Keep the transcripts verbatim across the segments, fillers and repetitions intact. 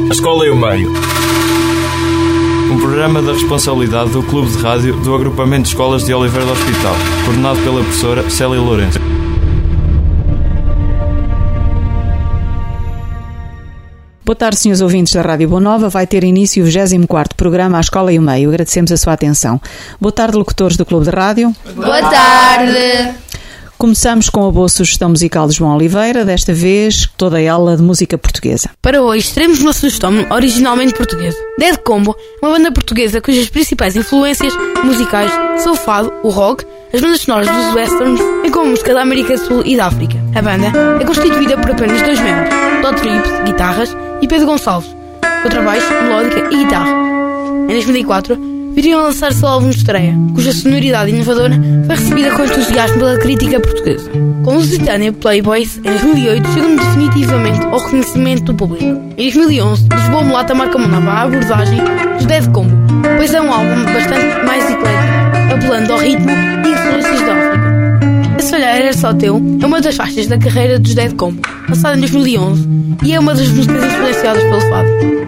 A Escola e o Meio. Um programa da responsabilidade do Clube de Rádio do Agrupamento de Escolas de Oliveira do Hospital, coordenado pela professora Célia Lourenço. Boa tarde, senhores ouvintes da Rádio Boa Nova. Vai ter início o vigésimo quarto programa A Escola e o Meio. Agradecemos a sua atenção. Boa tarde, locutores do Clube de Rádio. Boa tarde. Começamos com a boa sugestão musical de João Oliveira, desta vez toda ela de música portuguesa. Para hoje teremos uma sugestão originalmente portuguesa. Dead Combo, uma banda portuguesa cujas principais influências musicais são o fado, o rock, as bandas sonoras dos westerns, bem como a música da América do Sul e da África. A banda é constituída por apenas dois membros, Todd Trips, guitarras, e Pedro Gonçalves, contrabaixo, melódica e guitarra. Em dois mil e quatro, viriam a lançar seu álbum de estreia, cuja sonoridade inovadora foi recebida com entusiasmo pela crítica portuguesa. Com o lusitânia Playboys, em dois mil e oito, chegam definitivamente ao reconhecimento do público. Em dois mil e onze, Lisboa Mulata marca uma nova abordagem dos Dead Combo, pois é um álbum bastante mais eclético, apelando ao ritmo e influências da África. Esse Olhar Era Só Teu é uma das faixas da carreira dos Dead Combo, lançada em dois mil e onze, e é uma das músicas influenciadas pelo fado.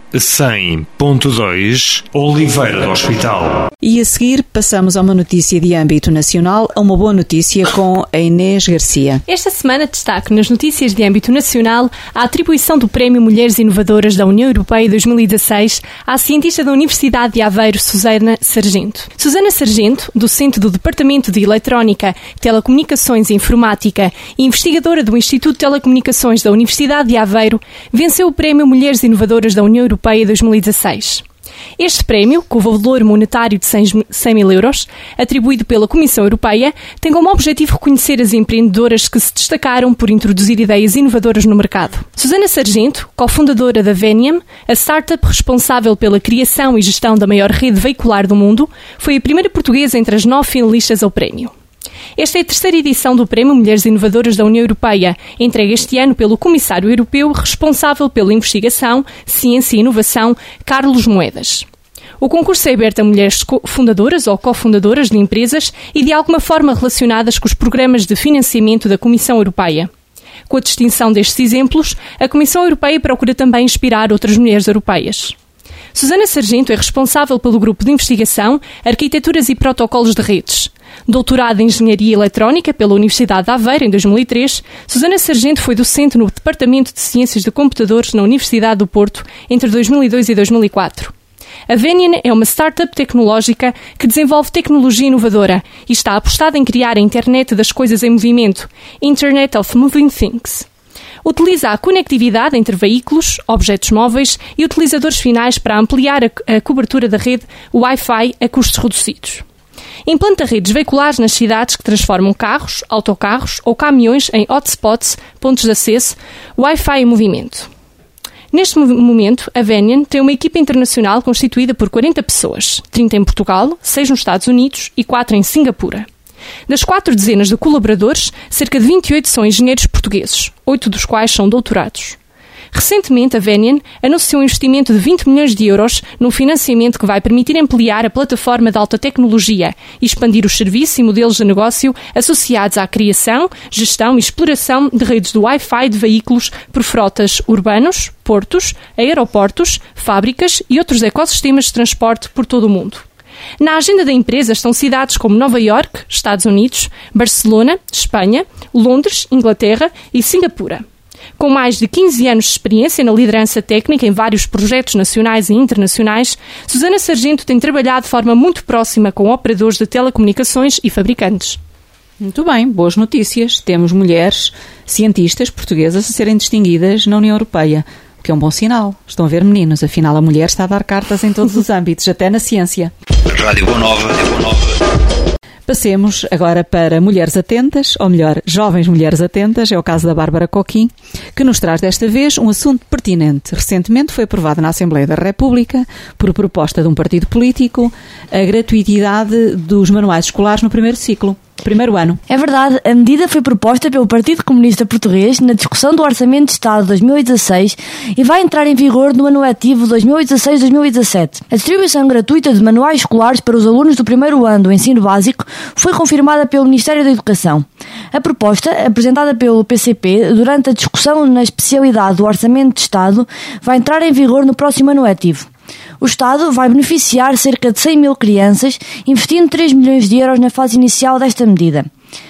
cem ponto dois Oliveira do Hospital. E a seguir passamos a uma notícia de âmbito nacional, a uma boa notícia com a Inês Garcia. Esta semana destaco nas notícias de âmbito nacional a atribuição do Prémio Mulheres Inovadoras da União Europeia dois mil e dezasseis à cientista da Universidade de Aveiro, Susana Sargento. Susana Sargento, docente do Departamento de Eletrónica, Telecomunicações e Informática e investigadora do Instituto de Telecomunicações da Universidade de Aveiro, venceu o Prémio Mulheres Inovadoras da União Europeia dois mil e dezasseis. Este prémio, com valor monetário de cem mil euros, atribuído pela Comissão Europeia, tem como objetivo reconhecer as empreendedoras que se destacaram por introduzir ideias inovadoras no mercado. Susana Sargento, cofundadora da Veniam, a startup responsável pela criação e gestão da maior rede veicular do mundo, foi a primeira portuguesa entre as nove finalistas ao prémio. Esta é a terceira edição do Prémio Mulheres Inovadoras da União Europeia, entregue este ano pelo Comissário Europeu responsável pela investigação, ciência e inovação, Carlos Moedas. O concurso é aberto a mulheres fundadoras ou cofundadoras de empresas e de alguma forma relacionadas com os programas de financiamento da Comissão Europeia. Com a distinção destes exemplos, a Comissão Europeia procura também inspirar outras mulheres europeias. Susana Sargento é responsável pelo grupo de investigação Arquiteturas e Protocolos de Redes. Doutorada em Engenharia Eletrónica pela Universidade de Aveiro em dois mil e três, Susana Sargento foi docente no Departamento de Ciências de Computadores na Universidade do Porto entre dois mil e dois e dois mil e quatro. A Veniam é uma startup tecnológica que desenvolve tecnologia inovadora e está apostada em criar a Internet das Coisas em Movimento, Internet of Moving Things. Utiliza a conectividade entre veículos, objetos móveis e utilizadores finais para ampliar a, a cobertura da rede Wi-Fi a custos reduzidos. Implanta redes veiculares nas cidades que transformam carros, autocarros ou caminhões em hotspots, pontos de acesso, Wi-Fi em movimento. Neste momento, a Veniam tem uma equipa internacional constituída por quarenta pessoas, trinta em Portugal, seis nos Estados Unidos e quatro em Singapura. Das quatro dezenas de colaboradores, cerca de vinte e oito são engenheiros portugueses, oito dos quais são doutorados. Recentemente, a Veniam anunciou um investimento de vinte milhões de euros num financiamento que vai permitir ampliar a plataforma de alta tecnologia e expandir os serviços e modelos de negócio associados à criação, gestão e exploração de redes de Wi-Fi de veículos por frotas urbanos, portos, aeroportos, fábricas e outros ecossistemas de transporte por todo o mundo. Na agenda da empresa estão cidades como Nova Iorque, Estados Unidos, Barcelona, Espanha, Londres, Inglaterra e Singapura. Com mais de quinze anos de experiência na liderança técnica em vários projetos nacionais e internacionais, Susana Sargento tem trabalhado de forma muito próxima com operadores de telecomunicações e fabricantes. Muito bem, boas notícias. Temos mulheres cientistas portuguesas a serem distinguidas na União Europeia, o que é um bom sinal. Estão a ver, meninos, afinal a mulher está a dar cartas em todos os âmbitos, até na ciência. Rádio Boa Nova, Boa Nova. Passemos agora para Mulheres Atentas, ou melhor, Jovens Mulheres Atentas, é o caso da Bárbara Coquim, que nos traz desta vez um assunto pertinente. Recentemente foi aprovado na Assembleia da República, por proposta de um partido político, a gratuitidade dos manuais escolares no primeiro ciclo. Primeiro ano. É verdade, a medida foi proposta pelo Partido Comunista Português na discussão do Orçamento de Estado de dois mil e dezasseis e vai entrar em vigor no ano letivo dois mil e dezasseis dois mil e dezassete. A distribuição gratuita de manuais escolares para os alunos do primeiro ano do ensino básico foi confirmada pelo Ministério da Educação. A proposta, apresentada pelo P C P durante a discussão na especialidade do Orçamento de Estado, vai entrar em vigor no próximo ano letivo. O Estado vai beneficiar cerca de cem mil crianças, investindo três milhões de euros na fase inicial desta medida.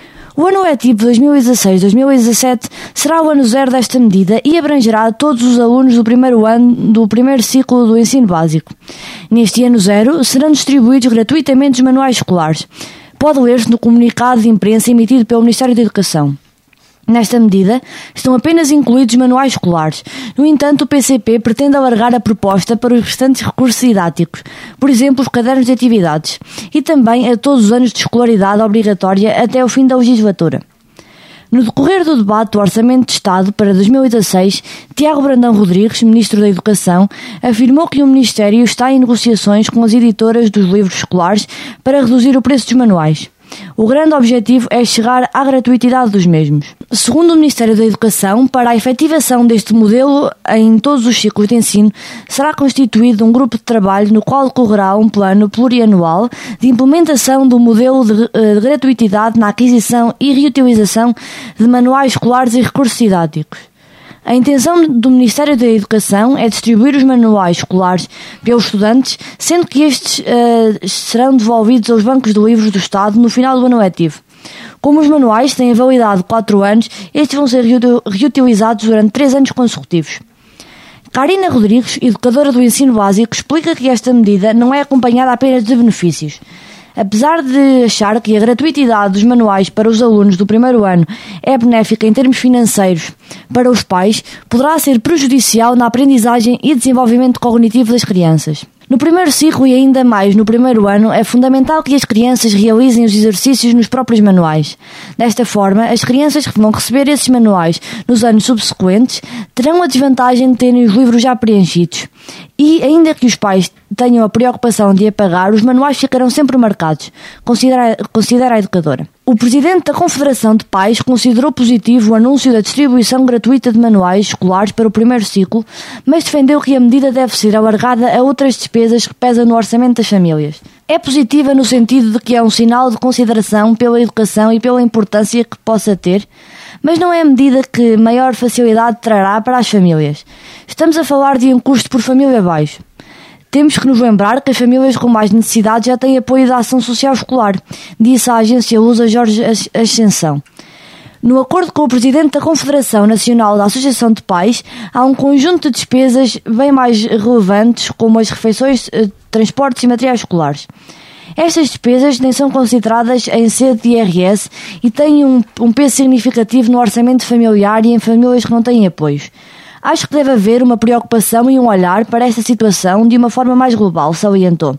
O ano letivo dois mil e dezasseis dois mil e dezassete será o ano zero desta medida e abrangerá todos os alunos do primeiro ano do primeiro ciclo do ensino básico. Neste ano zero serão distribuídos gratuitamente os manuais escolares. Pode ler-se no comunicado de imprensa emitido pelo Ministério da Educação. Nesta medida, estão apenas incluídos manuais escolares. No entanto, o P C P pretende alargar a proposta para os restantes recursos didáticos, por exemplo, os cadernos de atividades, e também a todos os anos de escolaridade obrigatória até o fim da legislatura. No decorrer do debate do Orçamento de Estado para dois mil e dezasseis, Tiago Brandão Rodrigues, Ministro da Educação, afirmou que o Ministério está em negociações com as editoras dos livros escolares para reduzir o preço dos manuais. O grande objetivo é chegar à gratuitidade dos mesmos. Segundo o Ministério da Educação, para a efetivação deste modelo em todos os ciclos de ensino, será constituído um grupo de trabalho no qual decorrerá um plano plurianual de implementação do modelo de, de gratuitidade na aquisição e reutilização de manuais escolares e recursos didáticos. A intenção do Ministério da Educação é distribuir os manuais escolares pelos estudantes, sendo que estes uh, serão devolvidos aos bancos de livros do Estado no final do ano letivo. Como os manuais têm a validade de quatro anos, estes vão ser reutilizados durante três anos consecutivos. Karina Rodrigues, educadora do ensino básico, explica que esta medida não é acompanhada apenas de benefícios. Apesar de achar que a gratuitidade dos manuais para os alunos do primeiro ano é benéfica em termos financeiros para os pais, poderá ser prejudicial na aprendizagem e desenvolvimento cognitivo das crianças. No primeiro ciclo e ainda mais no primeiro ano, é fundamental que as crianças realizem os exercícios nos próprios manuais. Desta forma, as crianças que vão receber esses manuais nos anos subsequentes terão a desvantagem de terem os livros já preenchidos. E, ainda que os pais tenham a preocupação de apagar, os manuais ficarão sempre marcados, considera, considera a educadora. O presidente da Confederação de Pais considerou positivo o anúncio da distribuição gratuita de manuais escolares para o primeiro ciclo, mas defendeu que a medida deve ser alargada a outras despesas que pesam no orçamento das famílias. É positiva no sentido de que é um sinal de consideração pela educação e pela importância que possa ter, mas não é a medida que maior facilidade trará para as famílias. Estamos a falar de um custo por família baixo. Temos que nos lembrar que as famílias com mais necessidades já têm apoio da ação social escolar, disse a agência Lusa Jorge Ascensão. No acordo com o presidente da Confederação Nacional da Associação de Pais, há um conjunto de despesas bem mais relevantes, como as refeições, transportes e materiais escolares. Estas despesas nem são consideradas em sede de I R S e têm um, um peso significativo no orçamento familiar e em famílias que não têm apoios. Acho que deve haver uma preocupação e um olhar para esta situação de uma forma mais global, salientou.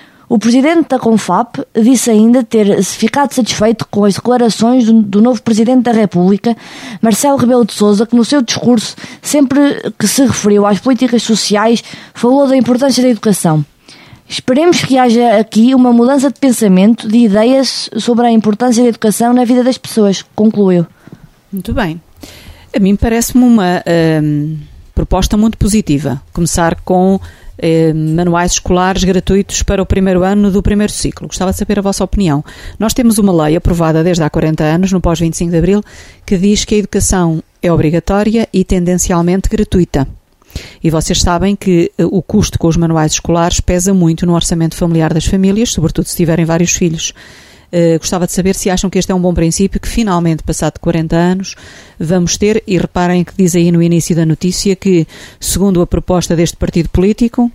O presidente da Confap disse ainda ter ficado satisfeito com as declarações do, do novo presidente da República, Marcelo Rebelo de Sousa, que no seu discurso, sempre que se referiu às políticas sociais, falou da importância da educação. Esperemos que haja aqui uma mudança de pensamento, de ideias sobre a importância da educação na vida das pessoas, concluiu. Muito bem. A mim parece-me uma hum, proposta muito positiva. Começar com hum, manuais escolares gratuitos para o primeiro ano do primeiro ciclo. Gostava de saber a vossa opinião. Nós temos uma lei aprovada desde há quarenta anos, no pós vinte e cinco de Abril, que diz que a educação é obrigatória e tendencialmente gratuita. E vocês sabem que o custo com os manuais escolares pesa muito no orçamento familiar das famílias, sobretudo se tiverem vários filhos. Uh, gostava de saber se acham que este é um bom princípio, que finalmente, passado quarenta anos, vamos ter, e reparem que diz aí no início da notícia que, segundo a proposta deste partido político,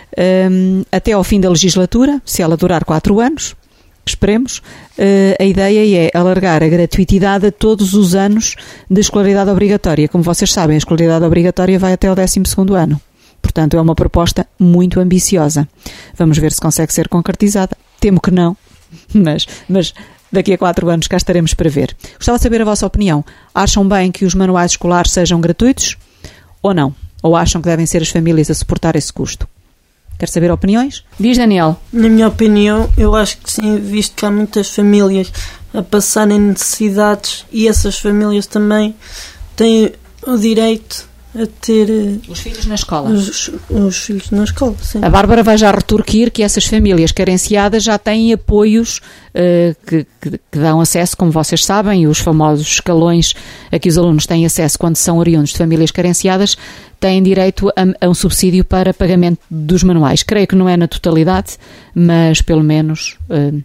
um, até ao fim da legislatura, se ela durar quatro anos, esperemos, uh, a ideia é alargar a gratuitidade a todos os anos de escolaridade obrigatória. Como vocês sabem, a escolaridade obrigatória vai até ao décimo segundo ano. Portanto, é uma proposta muito ambiciosa. Vamos ver se consegue ser concretizada. Temo que não. Mas, mas daqui a quatro anos cá estaremos para ver. Gostava de saber a vossa opinião. Acham bem que os manuais escolares sejam gratuitos ou não? Ou acham que devem ser as famílias a suportar esse custo? Quer saber opiniões? Diz, Daniel. Na minha opinião, eu acho que sim, visto que há muitas famílias a passarem necessidades e essas famílias também têm o direito a ter os filhos na escola. Os, os filhos na escola, sim. A Bárbara vai já retorquir que essas famílias carenciadas já têm apoios uh, que, que, que dão acesso, como vocês sabem, os famosos escalões a que os alunos têm acesso quando são oriundos de famílias carenciadas, têm direito a, a um subsídio para pagamento dos manuais. Creio que não é na totalidade, mas pelo menos uh,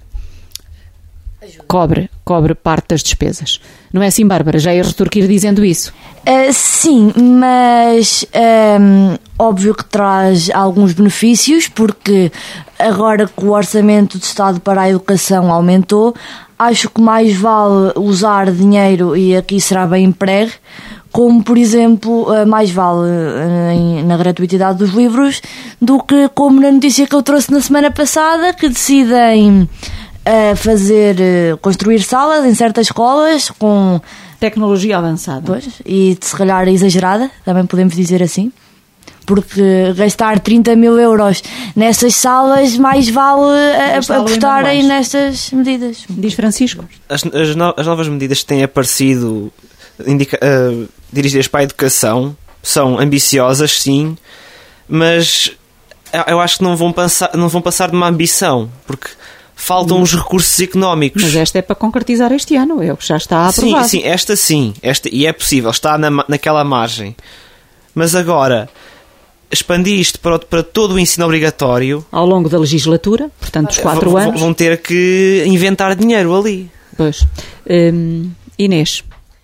cobre, cobre parte das despesas. Não é assim, Bárbara? Já ia retorquir dizendo isso? Uh, sim, mas um, óbvio que traz alguns benefícios, porque agora que o orçamento de Estado para a educação aumentou, acho que mais vale usar dinheiro, e aqui será bem emprego, como, por exemplo, mais vale na gratuitidade dos livros, do que como na notícia que eu trouxe na semana passada, que decidem a fazer, construir salas em certas escolas com tecnologia avançada. Pois, e se calhar exagerada, também podemos dizer assim, porque gastar trinta mil euros nessas salas, mais vale apostarem nestas medidas. Diz Francisco. As, as, no, as novas medidas que têm aparecido indica, uh, dirigidas para a educação são ambiciosas, sim, mas eu acho que não vão passar, não vão passar de uma ambição, porque faltam os recursos económicos. Mas esta é para concretizar este ano, é o que já está aprovado. Sim, sim, esta sim, esta, e é possível, está na, naquela margem. Mas agora, expandir isto para, para todo o ensino obrigatório... Ao longo da legislatura, portanto, dos quatro vão, anos... Vão ter que inventar dinheiro ali. Pois. Hum, Inês...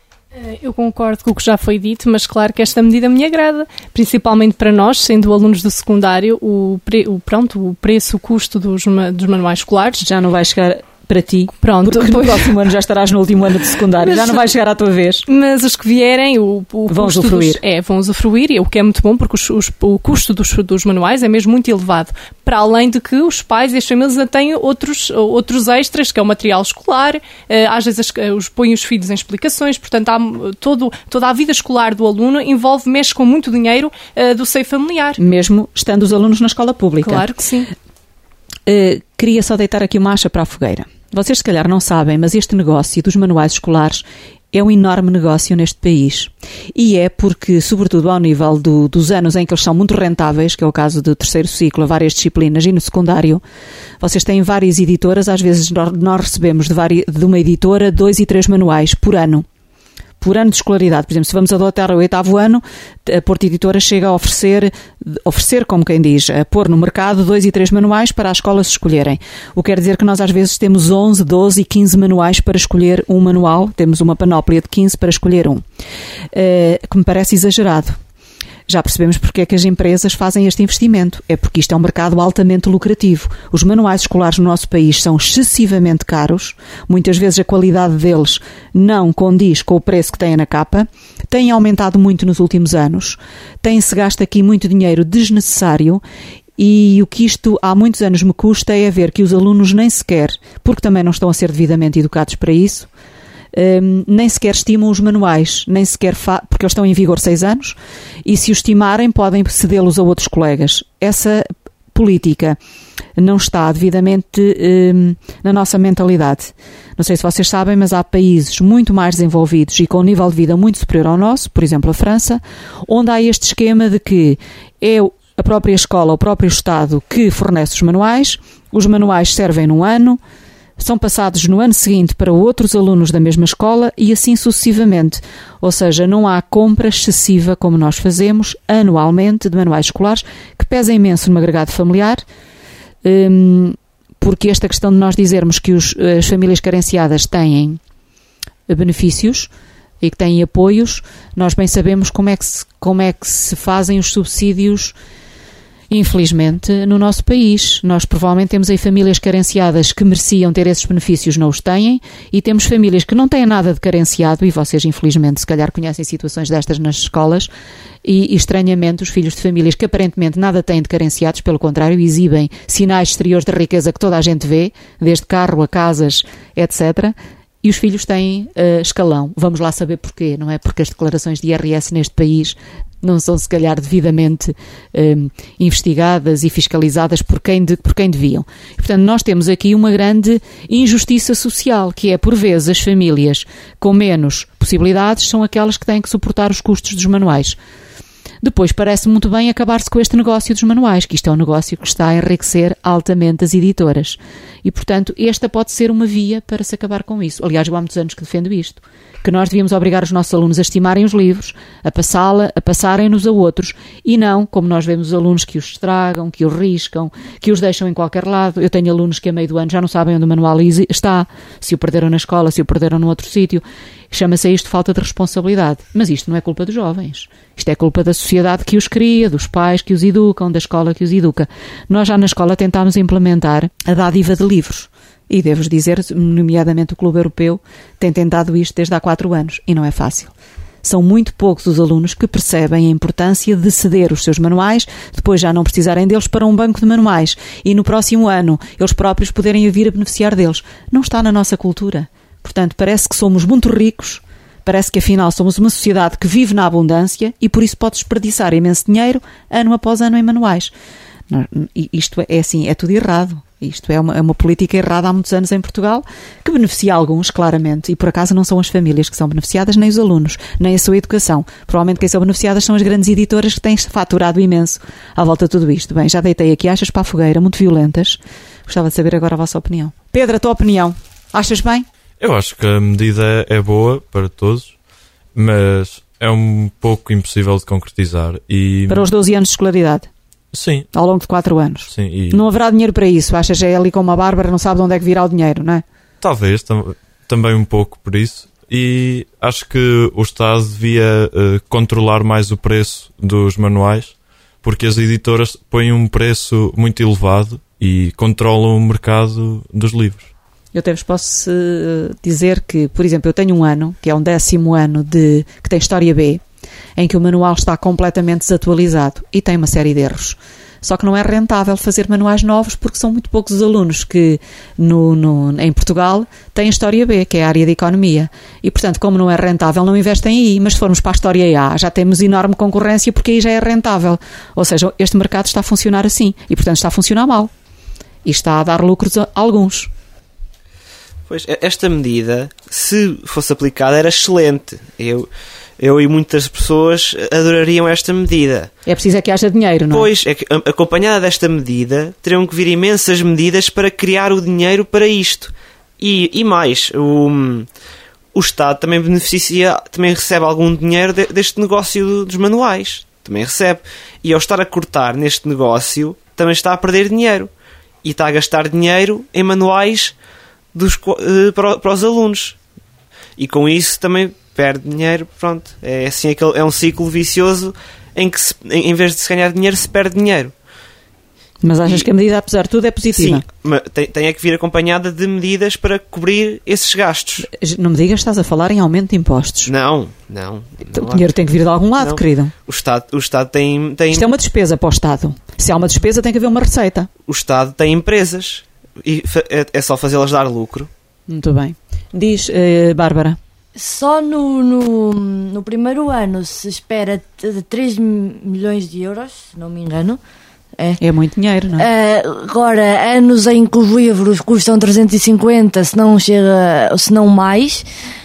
Eu concordo com o que já foi dito, mas claro que esta medida me agrada, principalmente para nós, sendo alunos do secundário, o, pre, o, pronto, o preço, o custo dos, dos manuais escolares. Já não vai chegar para ti, pronto, porque no próximo ano já estarás no último ano de secundário, mas, já não vai chegar à tua vez. Mas os que vierem, o, o vão custo usufruir. Dos, é, vão usufruir, o que é muito bom, porque os, os, o custo dos, dos manuais é mesmo muito elevado, para além de que os pais e as famílias têm outros, outros extras, que é o material escolar, às vezes os, põem os filhos em explicações, portanto há todo, toda a vida escolar do aluno envolve, mexe com muito dinheiro uh, do seio familiar. Mesmo estando os alunos na escola pública. Claro que sim. Uh, queria só deitar aqui uma acha para a fogueira. Vocês se calhar não sabem, mas este negócio dos manuais escolares é um enorme negócio neste país. E é porque, sobretudo ao nível do, dos anos em que eles são muito rentáveis, que é o caso do terceiro ciclo, a várias disciplinas, e no secundário, vocês têm várias editoras, às vezes nós recebemos de, vari, de uma editora dois e três manuais por ano. Por ano de escolaridade. Por exemplo, se vamos adotar o oitavo ano, a Porto Editora chega a oferecer, oferecer, como quem diz, a pôr no mercado dois e três manuais para as escolas escolherem. O que quer dizer que nós às vezes temos onze, doze e quinze manuais para escolher um manual. Temos uma panóplia de quinze para escolher um. Uh, que me parece exagerado. Já percebemos porque é que as empresas fazem este investimento. É porque isto é um mercado altamente lucrativo. Os manuais escolares no nosso país são excessivamente caros. Muitas vezes a qualidade deles não condiz com o preço que têm na capa. Têm aumentado muito nos últimos anos. Tem-se gasto aqui muito dinheiro desnecessário. E o que isto há muitos anos me custa é ver que os alunos nem sequer, porque também não estão a ser devidamente educados para isso, Um, nem sequer estimam os manuais, nem sequer fa- porque eles estão em vigor seis anos e se os estimarem podem cedê-los a outros colegas. Essa política não está devidamente um, na nossa mentalidade. Não sei se vocês sabem, mas há países muito mais desenvolvidos e com um nível de vida muito superior ao nosso, por exemplo a França, onde há este esquema de que é a própria escola, o próprio Estado que fornece os manuais, os manuais servem num ano, são passados no ano seguinte para outros alunos da mesma escola e assim sucessivamente. Ou seja, não há compra excessiva como nós fazemos anualmente de manuais escolares, que pesa imenso no agregado familiar, porque esta questão de nós dizermos que os, as famílias carenciadas têm benefícios e que têm apoios, nós bem sabemos como é que se, como é que se fazem os subsídios. Infelizmente, no nosso país, nós provavelmente temos aí famílias carenciadas que mereciam ter esses benefícios, não os têm, e temos famílias que não têm nada de carenciado, e vocês, infelizmente, se calhar conhecem situações destas nas escolas, e, e estranhamente, os filhos de famílias que aparentemente nada têm de carenciados, pelo contrário, exibem sinais exteriores de riqueza que toda a gente vê, desde carro a casas, etcétera, e os filhos têm uh, escalão. Vamos lá saber porquê, não é? Porque as declarações de I R S neste país não são, se calhar, devidamente um, investigadas e fiscalizadas por quem, de, por quem deviam. E, portanto, nós temos aqui uma grande injustiça social, que é, por vezes, as famílias com menos possibilidades são aquelas que têm que suportar os custos dos manuais. Depois, parece muito bem acabar-se com este negócio dos manuais, que isto é um negócio que está a enriquecer altamente as editoras. E, portanto, esta pode ser uma via para se acabar com isso. Aliás, eu há muitos anos que defendo isto. Que nós devíamos obrigar os nossos alunos a estimarem os livros, a passá-la, a passarem-nos a outros, e não, como nós vemos os alunos que os estragam, que os riscam, que os deixam em qualquer lado. Eu tenho alunos que a meio do ano já não sabem onde o manual está, se o perderam na escola, se o perderam num outro sítio. Chama-se a isto falta de responsabilidade. Mas isto não é culpa dos jovens. Isto é culpa da sociedade que os cria, dos pais que os educam, da escola que os educa. Nós já na escola tentámos implementar a dádiva de livros. E devo dizer, nomeadamente o Clube Europeu, tem tentado isto desde há quatro anos. E não é fácil. São muito poucos os alunos que percebem a importância de ceder os seus manuais, depois já não precisarem deles para um banco de manuais. E no próximo ano, eles próprios poderem vir a beneficiar deles. Não está na nossa cultura. Portanto, parece que somos muito ricos, parece que afinal somos uma sociedade que vive na abundância e por isso pode desperdiçar imenso dinheiro ano após ano em manuais. Isto é assim, é tudo errado. Isto é uma, é uma política errada há muitos anos em Portugal, que beneficia alguns, claramente, e por acaso não são as famílias que são beneficiadas, nem os alunos, nem a sua educação. Provavelmente quem são beneficiadas são as grandes editoras que têm faturado imenso à volta de tudo isto. Bem, já deitei aqui achas para a fogueira, muito violentas. Gostava de saber agora a vossa opinião. Pedro, a tua opinião? Achas bem? Eu acho que a medida é boa para todos, mas é um pouco impossível de concretizar. E... Para os doze anos de escolaridade? Sim. Ao longo de quatro anos? Sim. E... Não haverá dinheiro para isso? Achas é ali como a Bárbara, não sabe de onde é que virá o dinheiro, não é? Talvez, tam- também um pouco por isso. E acho que o Estado devia uh, controlar mais o preço dos manuais, porque as editoras põem um preço muito elevado e controlam o mercado dos livros. Eu até vos posso uh, dizer que, por exemplo, eu tenho um ano, que é um décimo ano, de, que tem História B, em que o manual está completamente desatualizado e tem uma série de erros. Só que não é rentável fazer manuais novos porque são muito poucos os alunos que no, no, em Portugal têm História B, que é a área de Economia. E, portanto, como não é rentável, não investem aí. Mas se formos para a História A, já temos enorme concorrência porque aí já é rentável. Ou seja, este mercado está a funcionar assim e, portanto, está a funcionar mal. E está a dar lucros a alguns. Pois, esta medida, se fosse aplicada, era excelente. Eu... Eu e muitas pessoas adorariam esta medida. É preciso é que haja dinheiro, não é? Pois, é que, acompanhada desta medida, terão que vir imensas medidas para criar o dinheiro para isto. E, e mais, o, o Estado também beneficia, também recebe algum dinheiro de, deste negócio do, dos manuais. Também recebe. E ao estar a cortar neste negócio, também está a perder dinheiro. E está a gastar dinheiro em manuais dos, para, para os alunos. E com isso também perde dinheiro, pronto. É assim, aquele, é um ciclo vicioso em que se, em, em vez de se ganhar dinheiro, se perde dinheiro. Mas achas e, que a medida, apesar de tudo, é positiva? Sim, mas tem, tem é que vir acompanhada de medidas para cobrir esses gastos. Não me digas que estás a falar em aumento de impostos. Não, não. não o dinheiro tem que vir de algum lado, não. querido. O Estado, o Estado tem, tem... Isto é uma despesa para o Estado. Se há uma despesa, tem que haver uma receita. O Estado tem empresas e é, é só fazê-las dar lucro. Muito bem. Diz, uh, Bárbara. Só no, no, no primeiro ano se espera três milhões de euros, se não me engano. É, é muito dinheiro, não é? Uh, agora, anos em que os livros custam trezentos e cinquenta, se não chega, se não mais,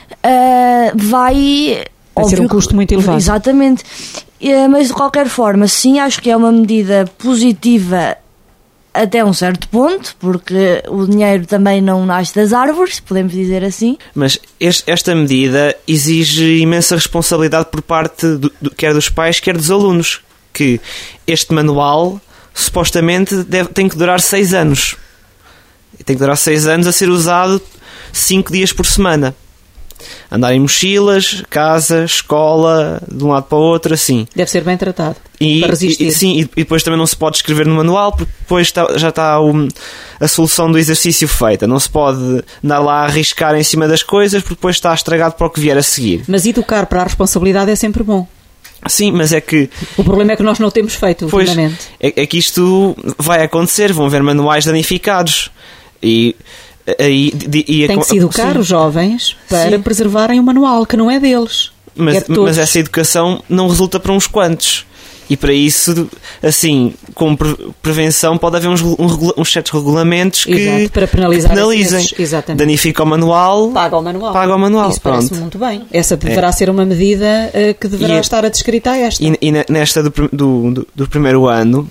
uh, vai... Vai óbvio, ser um custo muito elevado. Exatamente. Uh, mas, de qualquer forma, sim, acho que é uma medida positiva até um certo ponto, porque o dinheiro também não nasce das árvores, podemos dizer assim. Mas este, esta medida exige imensa responsabilidade por parte do, do, quer dos pais, quer dos alunos, que este manual supostamente deve, tem que durar seis anos. Tem que durar seis anos a ser usado cinco dias por semana. Andar em mochilas, casa, escola, de um lado para o outro, assim. Deve ser bem tratado, e, para resistir. E, sim, e depois também não se pode escrever no manual, porque depois está, já está o, a solução do exercício feita. Não se pode andar lá a arriscar em cima das coisas, porque depois está estragado para o que vier a seguir. Mas educar para a responsabilidade é sempre bom. Sim, mas é que... O problema é que nós não temos feito, pois, ultimamente. É, é que isto vai acontecer, vão haver manuais danificados. E... E, e, e tem que se educar sim. os jovens para sim. preservarem o manual, que não é deles. Mas, é de mas essa educação não resulta para uns quantos. E para isso, assim, com prevenção, pode haver uns, uns certos regulamentos que, Exato, para penalizar que penalizem. Danifica o manual, paga o manual. Paga o manual. Isso parece muito bem. Essa deverá é. ser uma medida uh, que deverá e, estar adscrita a esta. E, e nesta do, do, do, do primeiro ano,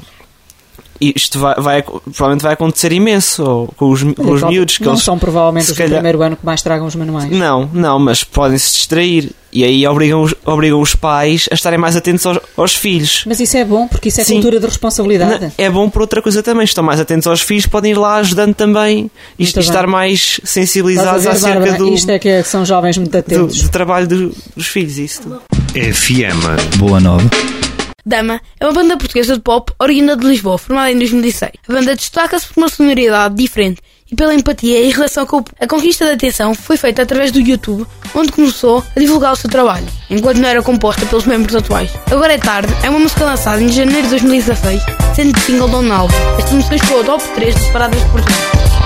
isto vai, vai, provavelmente vai acontecer imenso ou, com os, com os miúdos. Que não eles, são provavelmente os calhar, do primeiro ano que mais tragam os manuais. Não, não, mas podem-se distrair. E aí obrigam os, obrigam os pais a estarem mais atentos aos, aos filhos. Mas isso é bom, porque isso é Sim. cultura de responsabilidade. Não, é bom por outra coisa também. Estão mais atentos aos filhos, podem ir lá ajudando também e, e estar mais sensibilizados ver, acerca Bárbara, do... Isto é que são jovens muito atentos. Do, do trabalho do, dos filhos, isso. F M. Boa nova. Dama é uma banda portuguesa de pop oriunda de Lisboa, formada em dois mil e seis. A banda destaca-se por uma sonoridade diferente e pela empatia em relação com a conquista da atenção foi feita através do YouTube, onde começou a divulgar o seu trabalho, enquanto não era composta pelos membros atuais. Agora é Tarde é uma música lançada em janeiro de dois mil e dezasseis, sendo single de um álbum. Esta música chegou ao top três das paradas de Portugal.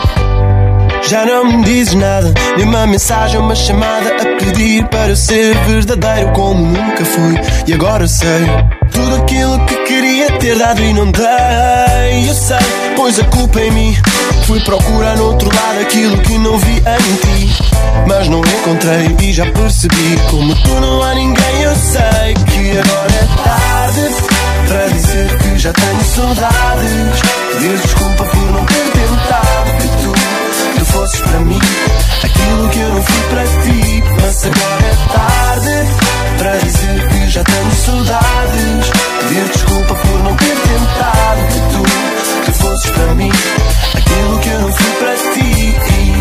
Já não me dizes nada, nem uma mensagem, uma chamada a pedir para eu ser verdadeiro como nunca fui. E agora sei tudo aquilo que queria ter dado e não dei. Eu sei, pois a culpa em mim fui procurar no outro lado aquilo que não vi em ti, mas não encontrei e já percebi. Como tu não há ninguém, eu sei que agora é tarde para dizer que já tenho saudades. Pedir desculpa por não ter tentado que tu, tu fosses para mim aquilo que eu não fui para ti. Mas agora é tarde para dizer que já tenho saudades. Pedir desculpa por não ter tentado que tu, tu fosses para mim aquilo que eu não fui para ti.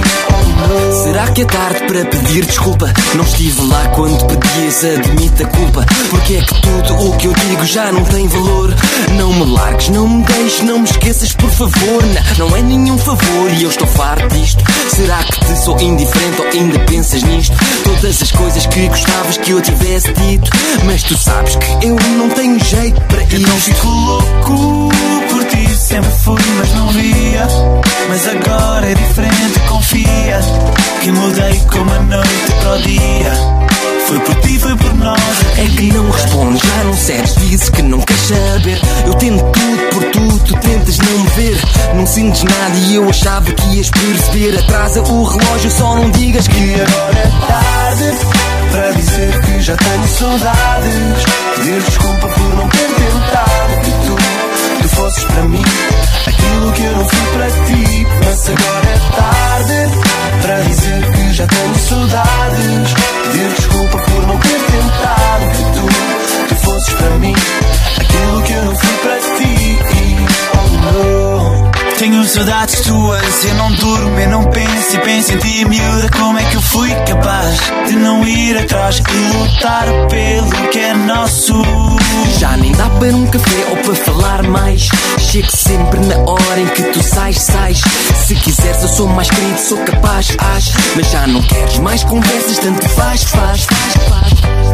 Oh, no. Será que é tarde para pedir desculpa? Não estive lá quando pedias, admite a culpa. Porque é que tudo o que eu digo já não tem valor? Não me largues, não me deixes, não me esqueças, por favor. Não, não é nenhum favor e eu estou farto disto. Será que te sou indiferente ou ainda pensas nisto? Todas as coisas que gostavas que eu tivesse dito, mas tu sabes que eu não tenho jeito para isto. Eu não fico louco por ti, sempre fui, mas não via. Mas agora é diferente, confia que mudei como a noite para o dia. Foi por ti, foi por nós. É que não respondes, já não serves, dizes que não queres saber. Eu tento tudo por tu, tu tentas não me ver. Não sentes nada e eu achava que ias perceber. Atrasa o relógio, só não digas que agora é tarde para dizer que já tenho saudades. Pedir desculpa por não ter tentado que tu, tu fosses para mim aquilo que eu não fui para ti. Mas agora é tarde para dizer que já tenho saudades. Pedir desculpa por não ter tentado que tu, tu fosses para mim aquilo que eu não fui para ti. Oh, no. Tenho saudades tuas, eu não durmo, eu não penso e penso em ti, miúda. Como é que eu fui capaz de não ir atrás e lutar pelo que é nosso? Já nem dá para um café ou para falar mais. Chego sempre na hora em que tu sais, sais. Se quiseres eu sou mais querido, sou capaz, acho. Mas já não queres mais conversas, tanto faz, faz, faz, faz.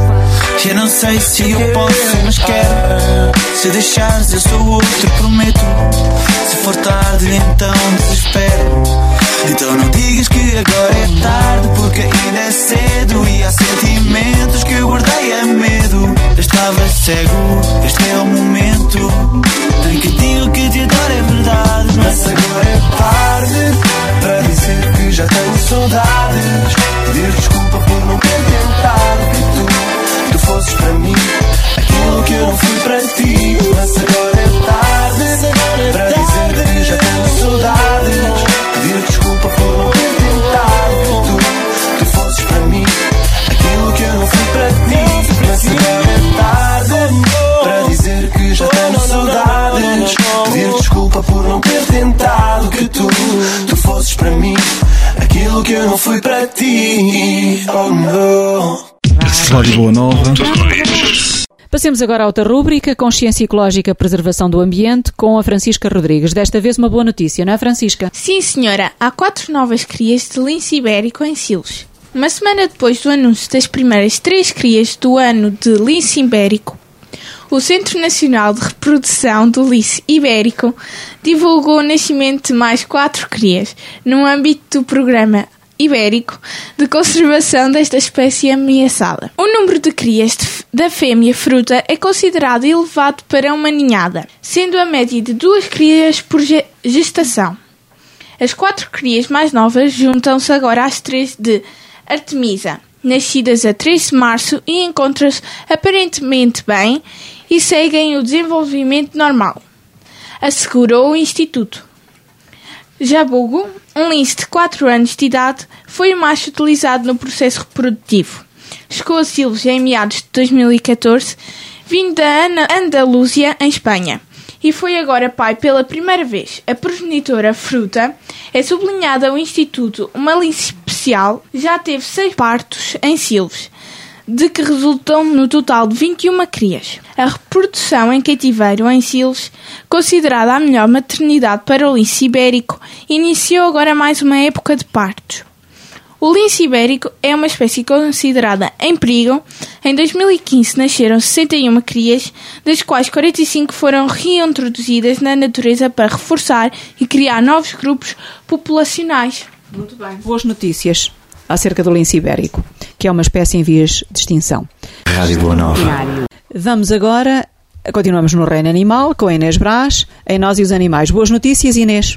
Já não sei se eu posso, mas quero. Se deixares eu sou outro, prometo. Se for tarde então desespero. Então não digas que agora é tarde, porque ainda é cedo e há sentimentos que eu guardei a medo. Eu estava cego, este é o momento em que digo que te adoro, é verdade. Mas agora é tarde para dizer que já tenho saudades. Pedir desculpa por não ter tentado que tu, tu fosses para mim aquilo que eu não fui para ti. Mas agora é tarde para dizer que já tenho saudades. Pedir desculpa por não ter tentado que tu, tu fosses para mim aquilo que eu não fui para ti. Mas agora é tarde para dizer que já tenho saudades. Pedir desculpa por não ter tentado que tu, tu fosses para mim aquilo que eu não fui para ti. Oh, no. Rádio Boa Nova. Passemos agora à outra rúbrica, Consciência Ecológica, Preservação do Ambiente, com a Francisca Rodrigues. Desta vez uma boa notícia, não é, Francisca? Sim, senhora. Há quatro novas crias de lince ibérico em Silos. Uma semana depois do anúncio das primeiras três crias do ano de lince ibérico, o Centro Nacional de Reprodução do Lince Ibérico divulgou o nascimento de mais quatro crias, no âmbito do programa ibérico de conservação desta espécie ameaçada. O número de crias de, da fêmea fruta é considerado elevado para uma ninhada, sendo a média de duas crias por ge- gestação. As quatro crias mais novas juntam-se agora às três de Artemisa, nascidas a três de março, e encontram-se aparentemente bem e seguem o desenvolvimento normal, assegurou o Instituto. Jabugo, um lince de quatro anos de idade, foi o macho utilizado no processo reprodutivo. Chegou a Silos em meados de dois mil e catorze, vindo da Andalúzia, em Espanha, e foi agora pai pela primeira vez. A progenitora fruta é sublinhada ao Instituto. Uma lince especial já teve seis partos em Silos, de que resultam no total de vinte e uma crias. A reprodução em cativeiro em Silos, considerada a melhor maternidade para o lince ibérico, iniciou agora mais uma época de partos. O lince ibérico é uma espécie considerada em perigo. Em dois mil e quinze nasceram sessenta e uma crias, das quais quarenta e cinco foram reintroduzidas na natureza para reforçar e criar novos grupos populacionais. Muito bem. Boas notícias acerca do lince ibérico, que é uma espécie em vias de extinção. Rádio Boa Nova. Vamos agora, continuamos no reino animal, com a Inês Brás, em Nós e os Animais. Boas notícias, Inês.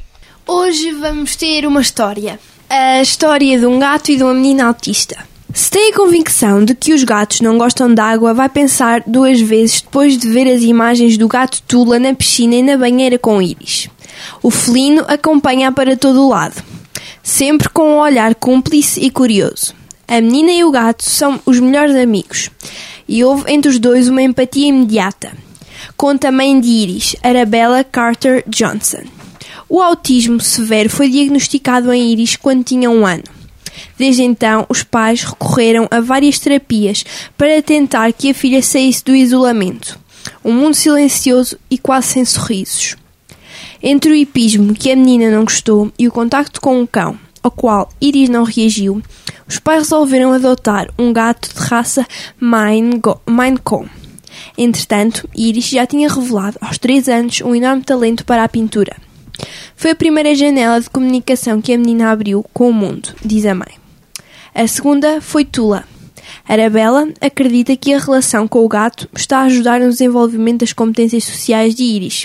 Hoje vamos ter uma história. A história de um gato e de uma menina autista. Se tem a convicção de que os gatos não gostam de água, vai pensar duas vezes depois de ver as imagens do gato Tula na piscina e na banheira com Iris. O felino acompanha-a para todo o lado, sempre com um olhar cúmplice e curioso. A menina e o gato são os melhores amigos e houve entre os dois uma empatia imediata. Conta a mãe de Iris, Arabella Carter Johnson. O autismo severo foi diagnosticado em Iris quando tinha um ano. Desde então, os pais recorreram a várias terapias para tentar que a filha saísse do isolamento. Um mundo silencioso e quase sem sorrisos. Entre o hipismo, que a menina não gostou, e o contacto com um cão, ao qual Iris não reagiu, os pais resolveram adotar um gato de raça Maine Coon. Entretanto, Iris já tinha revelado aos três anos um enorme talento para a pintura. Foi a primeira janela de comunicação que a menina abriu com o mundo, diz a mãe. A segunda foi Tula. Arabella acredita que a relação com o gato está a ajudar no desenvolvimento das competências sociais de Iris.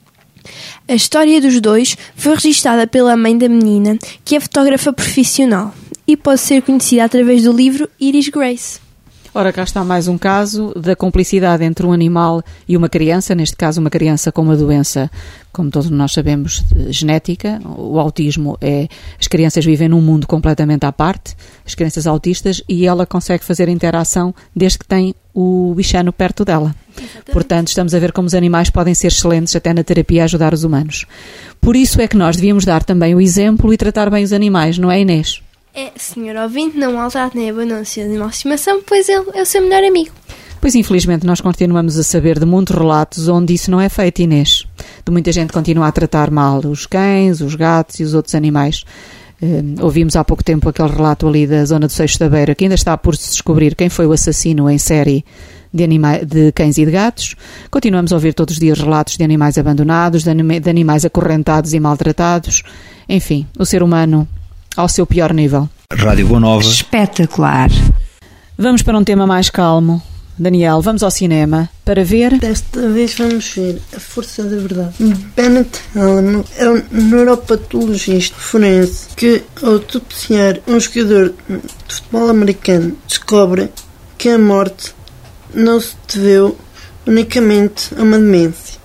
A história dos dois foi registada pela mãe da menina, que é fotógrafa profissional, e pode ser conhecida através do livro Iris Grace. Ora, cá está mais um caso da cumplicidade entre um animal e uma criança, neste caso uma criança com uma doença, como todos nós sabemos, genética. O autismo é... As crianças vivem num mundo completamente à parte, as crianças autistas, e ela consegue fazer interação desde que tem o bichano perto dela. Exatamente. Portanto, estamos a ver como os animais podem ser excelentes até na terapia a ajudar os humanos. Por isso é que nós devíamos dar também o exemplo e tratar bem os animais, não é, Inês? É, senhor ouvinte, não maltrate nem abandone o seu animal de estimação, pois ele é o seu melhor amigo. Pois, infelizmente, nós continuamos a saber de muitos relatos onde isso não é feito, Inês. De muita gente continua a tratar mal os cães, os gatos e os outros animais. Uh, ouvimos há pouco tempo aquele relato ali da zona do Seixo da Beira, que ainda está por se descobrir quem foi o assassino em série de, anima- de cães e de gatos. Continuamos a ouvir todos os dias relatos de animais abandonados, de, anima- de animais acorrentados e maltratados. Enfim, o ser humano ao seu pior nível. Rádio Boa Nova. Espetacular. Vamos para um tema mais calmo. Daniel, vamos ao cinema para ver... Desta vez vamos ver A Força da Verdade. Bennett Allen é um neuropatologista forense que, ao autopsiar um jogador de futebol americano, descobre que a morte não se deveu unicamente a uma demência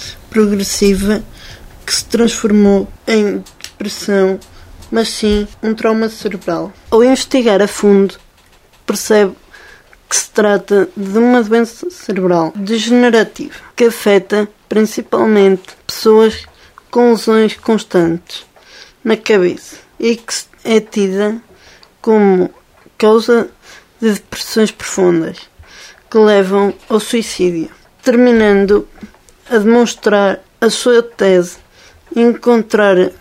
progressiva que se transformou em depressão, mas sim um trauma cerebral. Ao investigar a fundo, percebe que se trata de uma doença cerebral degenerativa que afeta principalmente pessoas com lesões constantes na cabeça e que é tida como causa de depressões profundas que levam ao suicídio, terminando a demonstrar a sua tese e encontrar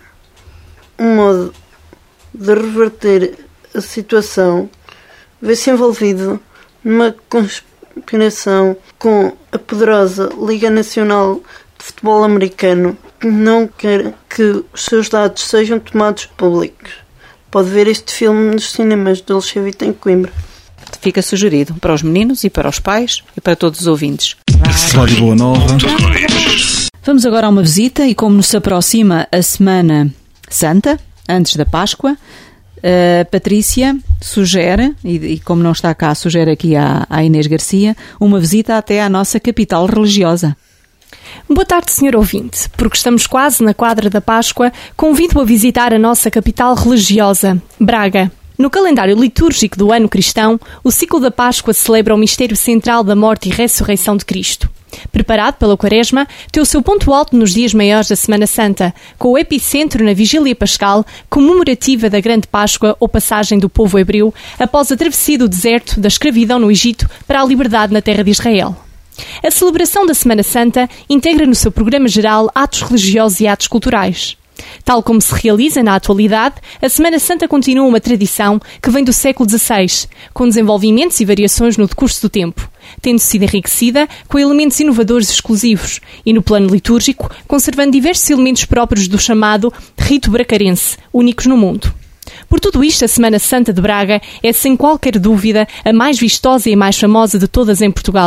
um modo de reverter a situação, vê-se envolvido numa conspiração com a poderosa Liga Nacional de Futebol Americano, que não quer que os seus dados sejam tomados públicos. Pode ver este filme nos cinemas do Alxavita em Coimbra. Fica sugerido para os meninos e para os pais e para todos os ouvintes. Rádio Boa Nova. Vamos agora a uma visita e como nos aproxima a Semana Santa, antes da Páscoa, a Patrícia sugere, e, e como não está cá, sugere aqui à, à Inês Garcia, uma visita até à nossa capital religiosa. Boa tarde, senhor ouvinte. Porque estamos quase na quadra da Páscoa, convido-o a visitar a nossa capital religiosa, Braga. No calendário litúrgico do ano cristão, o ciclo da Páscoa celebra o mistério central da morte e ressurreição de Cristo. Preparado pela Quaresma, tem o seu ponto alto nos dias maiores da Semana Santa, com o epicentro na Vigília Pascal, comemorativa da Grande Páscoa ou passagem do povo hebreu após a travessia do deserto da escravidão no Egito para a liberdade na terra de Israel. A celebração da Semana Santa integra no seu programa geral atos religiosos e atos culturais. Tal como se realiza na atualidade, a Semana Santa continua uma tradição que vem do século dezasseis, com desenvolvimentos e variações no decurso do tempo, tendo sido enriquecida com elementos inovadores exclusivos e, no plano litúrgico, conservando diversos elementos próprios do chamado rito bracarense, únicos no mundo. Por tudo isto, a Semana Santa de Braga é, sem qualquer dúvida, a mais vistosa e a mais famosa de todas em Portugal.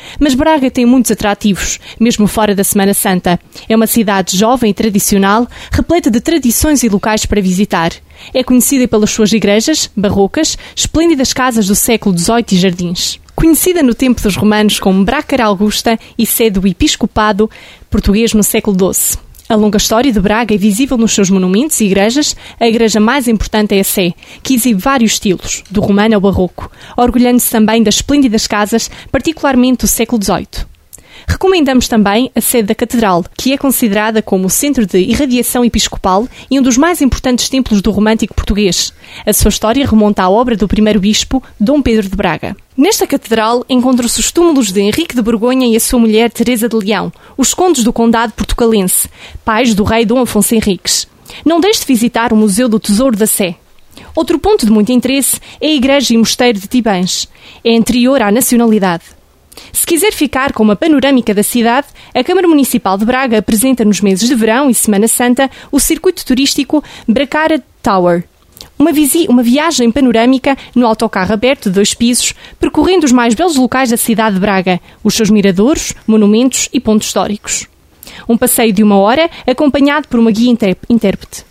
Mas Braga tem muitos atrativos, mesmo fora da Semana Santa. É uma cidade jovem e tradicional, repleta de tradições e locais para visitar. É conhecida pelas suas igrejas, barrocas, esplêndidas casas do século dezoito e jardins. Conhecida no tempo dos romanos como Brácara Augusta e sede do episcopado português no século doze. A longa história de Braga é visível nos seus monumentos e igrejas. A igreja mais importante é a Sé, que exibe vários estilos, do romano ao barroco, orgulhando-se também das esplêndidas casas, particularmente do século dezoito. Recomendamos também a sede da Catedral, que é considerada como o centro de irradiação episcopal e um dos mais importantes templos do romântico português. A sua história remonta à obra do primeiro bispo, Dom Pedro de Braga. Nesta catedral encontram-se os túmulos de Henrique de Borgonha e a sua mulher Teresa de Leão, os condes do condado portucalense, pais do rei Dom Afonso Henriques. Não deixe de visitar o Museu do Tesouro da Sé. Outro ponto de muito interesse é a Igreja e Mosteiro de Tibães. É anterior à nacionalidade. Se quiser ficar com uma panorâmica da cidade, a Câmara Municipal de Braga apresenta nos meses de verão e Semana Santa o circuito turístico Bracara Tower. Uma, visi- uma viagem panorâmica no autocarro aberto de dois pisos, percorrendo os mais belos locais da cidade de Braga, os seus miradouros, monumentos e pontos históricos. Um passeio de uma hora, acompanhado por uma guia inter- intérprete.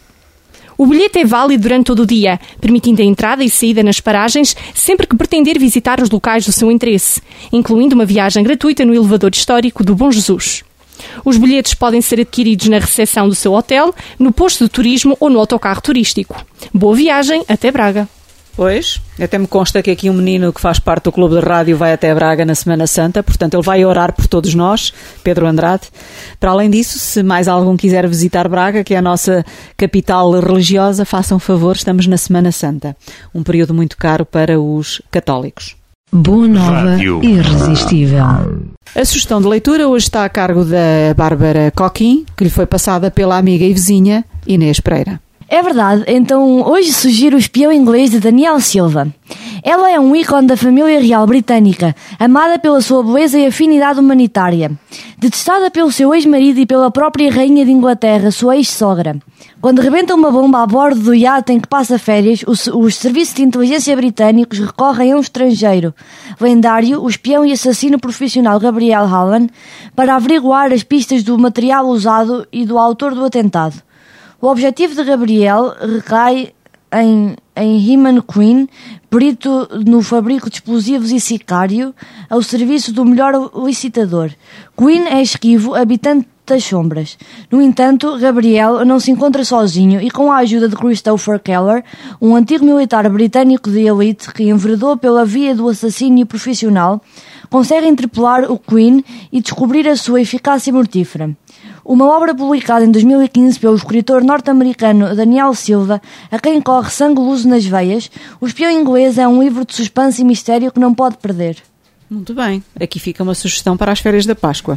O bilhete é válido durante todo o dia, permitindo a entrada e saída nas paragens sempre que pretender visitar os locais do seu interesse, incluindo uma viagem gratuita no elevador histórico do Bom Jesus. Os bilhetes podem ser adquiridos na recepção do seu hotel, no posto de turismo ou no autocarro turístico. Boa viagem até Braga! Pois, até me consta que aqui um menino que faz parte do Clube de Rádio vai até Braga na Semana Santa, portanto ele vai orar por todos nós, Pedro Andrade. Para além disso, se mais algum quiser visitar Braga, que é a nossa capital religiosa, façam favor, estamos na Semana Santa, um período muito caro para os católicos. Boa Nova, Rádio. Irresistível. A sugestão de leitura hoje está a cargo da Bárbara Coquim, que lhe foi passada pela amiga e vizinha Inês Pereira. É verdade, então hoje sugiro O Espião Inglês de Daniel Silva. Ela é um ícone da família real britânica, amada pela sua beleza e afinidade humanitária. Detestada pelo seu ex-marido e pela própria rainha de Inglaterra, sua ex-sogra. Quando rebenta uma bomba a bordo do iate em que passa férias, os, os serviços de inteligência britânicos recorrem a um estrangeiro, lendário, o espião e assassino profissional Gabriel Hallan, para averiguar as pistas do material usado e do autor do atentado. O objetivo de Gabriel recai em, em Heman Quinn, perito no fabrico de explosivos e sicário, ao serviço do melhor licitador. Quinn é esquivo, habitante das sombras. No entanto, Gabriel não se encontra sozinho e, com a ajuda de Christopher Keller, um antigo militar britânico de elite que enveredou pela via do assassínio profissional, consegue interpelar o Quinn e descobrir a sua eficácia mortífera. Uma obra publicada em dois mil e quinze pelo escritor norte-americano Daniel Silva, a quem corre sangue luso nas veias, O Espião Inglês é um livro de suspense e mistério que não pode perder. Muito bem, aqui fica uma sugestão para as férias da Páscoa.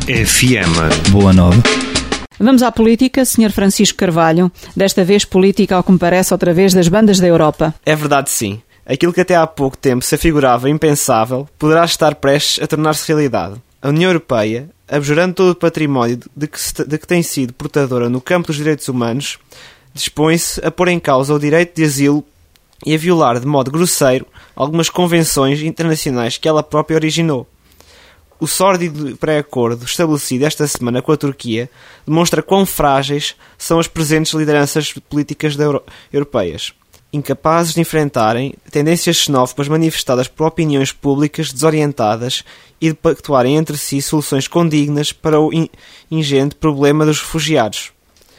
F M. Boa Nova. Vamos à política, senhor Francisco Carvalho. Desta vez política, ao que me parece, outra vez das bandas da Europa. É verdade, sim. Aquilo que até há pouco tempo se afigurava impensável poderá estar prestes a tornar-se realidade. A União Europeia, abjurando todo o património de que, se, de que tem sido portadora no campo dos direitos humanos, dispõe-se a pôr em causa o direito de asilo e a violar de modo grosseiro algumas convenções internacionais que ela própria originou. O sórdido pré-acordo estabelecido esta semana com a Turquia demonstra quão frágeis são as presentes lideranças políticas da Euro- europeias, incapazes de enfrentarem tendências xenófobas manifestadas por opiniões públicas desorientadas e de pactuarem entre si soluções condignas para o in- ingente problema dos refugiados.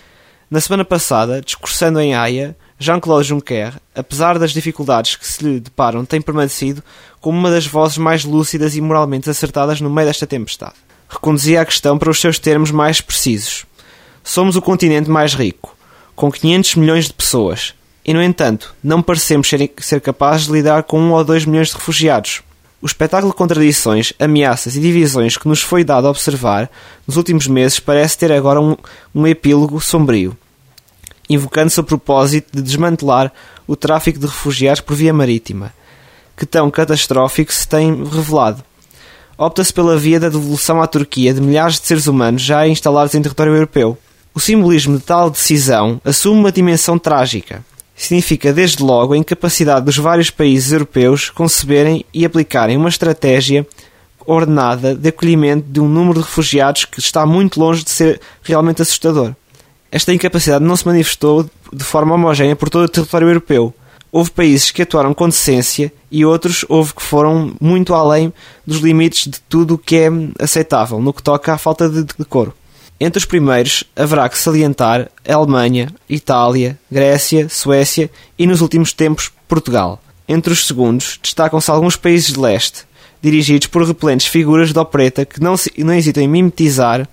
Na semana passada, discursando em Haia, Jean-Claude Juncker, apesar das dificuldades que se lhe deparam, tem permanecido como uma das vozes mais lúcidas e moralmente acertadas no meio desta tempestade. Reconduzia a questão para os seus termos mais precisos. Somos o continente mais rico, com quinhentos milhões de pessoas, e, no entanto, não parecemos ser, ser capazes de lidar com um ou dois milhões de refugiados. O espetáculo de contradições, ameaças e divisões que nos foi dado a observar nos últimos meses parece ter agora um, um epílogo sombrio, invocando-se o propósito de desmantelar o tráfico de refugiados por via marítima, que tão catastrófico se tem revelado. Opta-se pela via da devolução à Turquia de milhares de seres humanos já instalados em território europeu. O simbolismo de tal decisão assume uma dimensão trágica. Significa, desde logo, a incapacidade dos vários países europeus conceberem e aplicarem uma estratégia ordenada de acolhimento de um número de refugiados que está muito longe de ser realmente assustador. Esta incapacidade não se manifestou de forma homogénea por todo o território europeu. Houve países que atuaram com decência e outros houve que foram muito além dos limites de tudo o que é aceitável no que toca à falta de decoro. Entre os primeiros haverá que salientar a Alemanha, Itália, Grécia, Suécia e, nos últimos tempos, Portugal. Entre os segundos destacam-se alguns países de leste, dirigidos por repelentes figuras de opereta que não, se, não hesitam em mimetizar